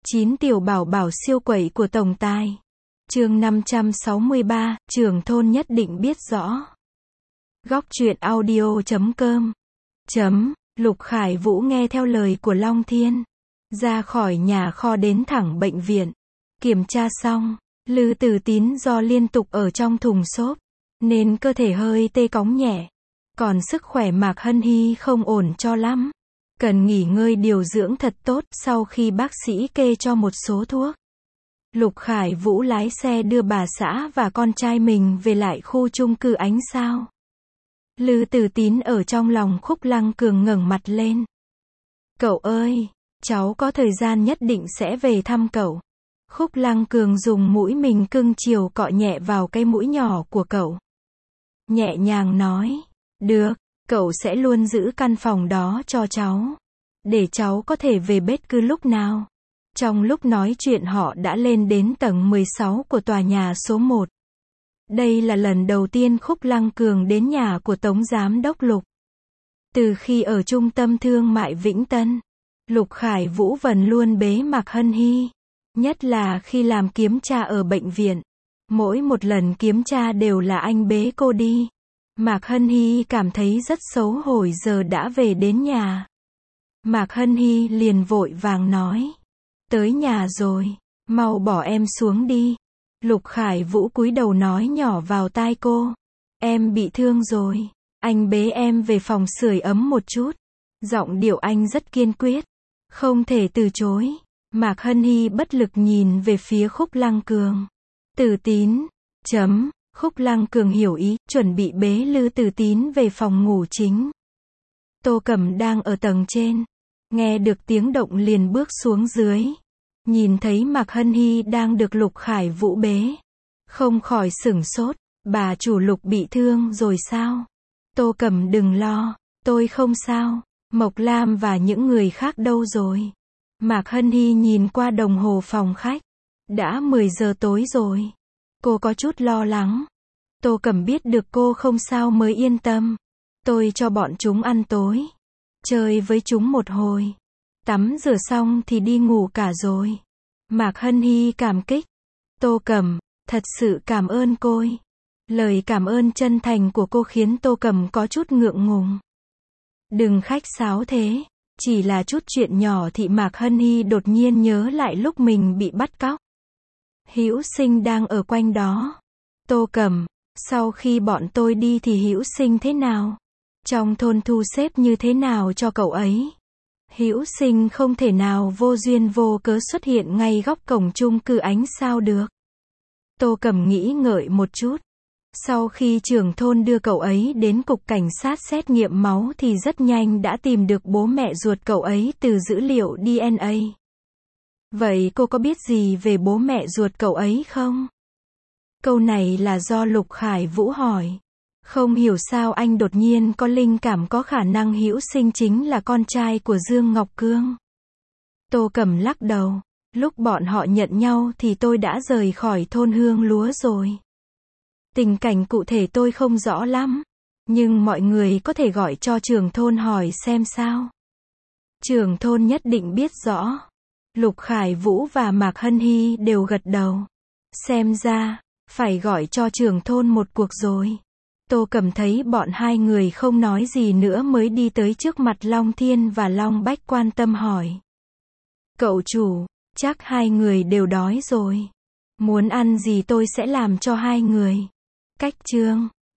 9 tiểu bảo bảo siêu quẩy của tổng tài. Chương 563, trưởng thôn nhất định biết rõ. Góc truyện audio.com. Lục Khải Vũ nghe theo lời của Long Thiên, ra khỏi nhà kho đến thẳng bệnh viện. Kiểm tra xong, Lư Tử Tín do liên tục ở trong thùng xốp, nên cơ thể hơi tê cóng nhẹ. Còn sức khỏe Mạc Hân Hy không ổn cho lắm. Cần nghỉ ngơi điều dưỡng thật tốt sau khi bác sĩ kê cho một số thuốc. Lục Khải Vũ lái xe đưa bà xã và con trai mình về lại khu chung cư Ánh Sao. Lư Tử Tín ở trong lòng Khúc Lăng Cường ngẩng mặt lên. Cậu ơi, cháu có thời gian nhất định sẽ về thăm cậu. Khúc Lăng Cường dùng mũi mình cưng chiều cọ nhẹ vào cái mũi nhỏ của cậu. Nhẹ nhàng nói, được, cậu sẽ luôn giữ căn phòng đó cho cháu. Để cháu có thể về bất cứ lúc nào. Trong lúc nói chuyện họ đã lên đến tầng 16 của tòa nhà số 1. Đây là lần đầu tiên Khúc Lăng Cường đến nhà của Tống Giám đốc Lục. Từ khi ở trung tâm thương mại Vĩnh Tân, Lục Khải Vũ vẫn luôn bế Mạc Hân Hy. Nhất là khi làm kiểm tra ở bệnh viện. Mỗi một lần kiểm tra đều là anh bế cô đi. Mạc Hân Hy cảm thấy rất xấu hổ giờ đã về đến nhà. Mạc Hân Hy liền vội vàng nói. Tới nhà rồi, mau bỏ em xuống đi. Lục Khải Vũ cúi đầu nói nhỏ vào tai cô. Em bị thương rồi, anh bế em về phòng sưởi ấm một chút. Giọng điệu anh rất kiên quyết, không thể từ chối. Mạc Hân Hy bất lực nhìn về phía Khúc Lăng Cường. Tử Tín, Khúc Lăng Cường hiểu ý, chuẩn bị bế Lư Tử Tín về phòng ngủ chính. Tô Cẩm đang ở tầng trên, nghe được tiếng động liền bước xuống dưới. Nhìn thấy Mạc Hân Hy đang được Lục Khải Vũ bế, không khỏi sửng sốt. Bà chủ Lục bị thương rồi sao? Tô Cẩm đừng lo, tôi không sao. Mộc Lam và những người khác đâu rồi? Mạc Hân Hy nhìn qua đồng hồ phòng khách. Đã 10 giờ tối rồi. Cô có chút lo lắng. Tô Cẩm biết được cô không sao mới yên tâm. Tôi cho bọn chúng ăn tối. Chơi với chúng một hồi. Tắm rửa xong thì đi ngủ cả rồi. Mạc Hân Hy cảm kích. Tô Cẩm, thật sự cảm ơn cô. Lời cảm ơn chân thành của cô khiến Tô Cẩm có chút ngượng ngùng. Đừng khách sáo thế. Chỉ là chút chuyện nhỏ thì Mạc Hân Hy đột nhiên nhớ lại lúc mình bị bắt cóc. Hữu Sinh đang ở quanh đó. Tô Cẩm, sau khi bọn tôi đi thì Hữu Sinh thế nào? Trong thôn thu xếp như thế nào cho cậu ấy? Hữu Sinh không thể nào vô duyên vô cớ xuất hiện ngay góc cổng chung cư Ánh Sao được. Tô Cẩm nghĩ ngợi một chút. Sau khi trưởng thôn đưa cậu ấy đến cục cảnh sát xét nghiệm máu thì rất nhanh đã tìm được bố mẹ ruột cậu ấy từ dữ liệu DNA. Vậy cô có biết gì về bố mẹ ruột cậu ấy không? Câu này là do Lục Khải Vũ hỏi. Không hiểu sao anh đột nhiên có linh cảm có khả năng Hữu Sinh chính là con trai của Dương Ngọc Cương. Tô Cẩm lắc đầu. Lúc bọn họ nhận nhau thì tôi đã rời khỏi thôn Hương Lúa rồi. Tình cảnh cụ thể tôi không rõ lắm. Nhưng mọi người có thể gọi cho trưởng thôn hỏi xem sao. Trưởng thôn nhất định biết rõ. Lục Khải Vũ và Mạc Hân Hy đều gật đầu. Xem ra, phải gọi cho trưởng thôn một cuộc rồi. Tô Cẩm thấy bọn hai người không nói gì nữa mới đi tới trước mặt Long Thiên và Long Bách quan tâm hỏi. Cậu chủ, chắc hai người đều đói rồi. Muốn ăn gì tôi sẽ làm cho hai người. Cách chương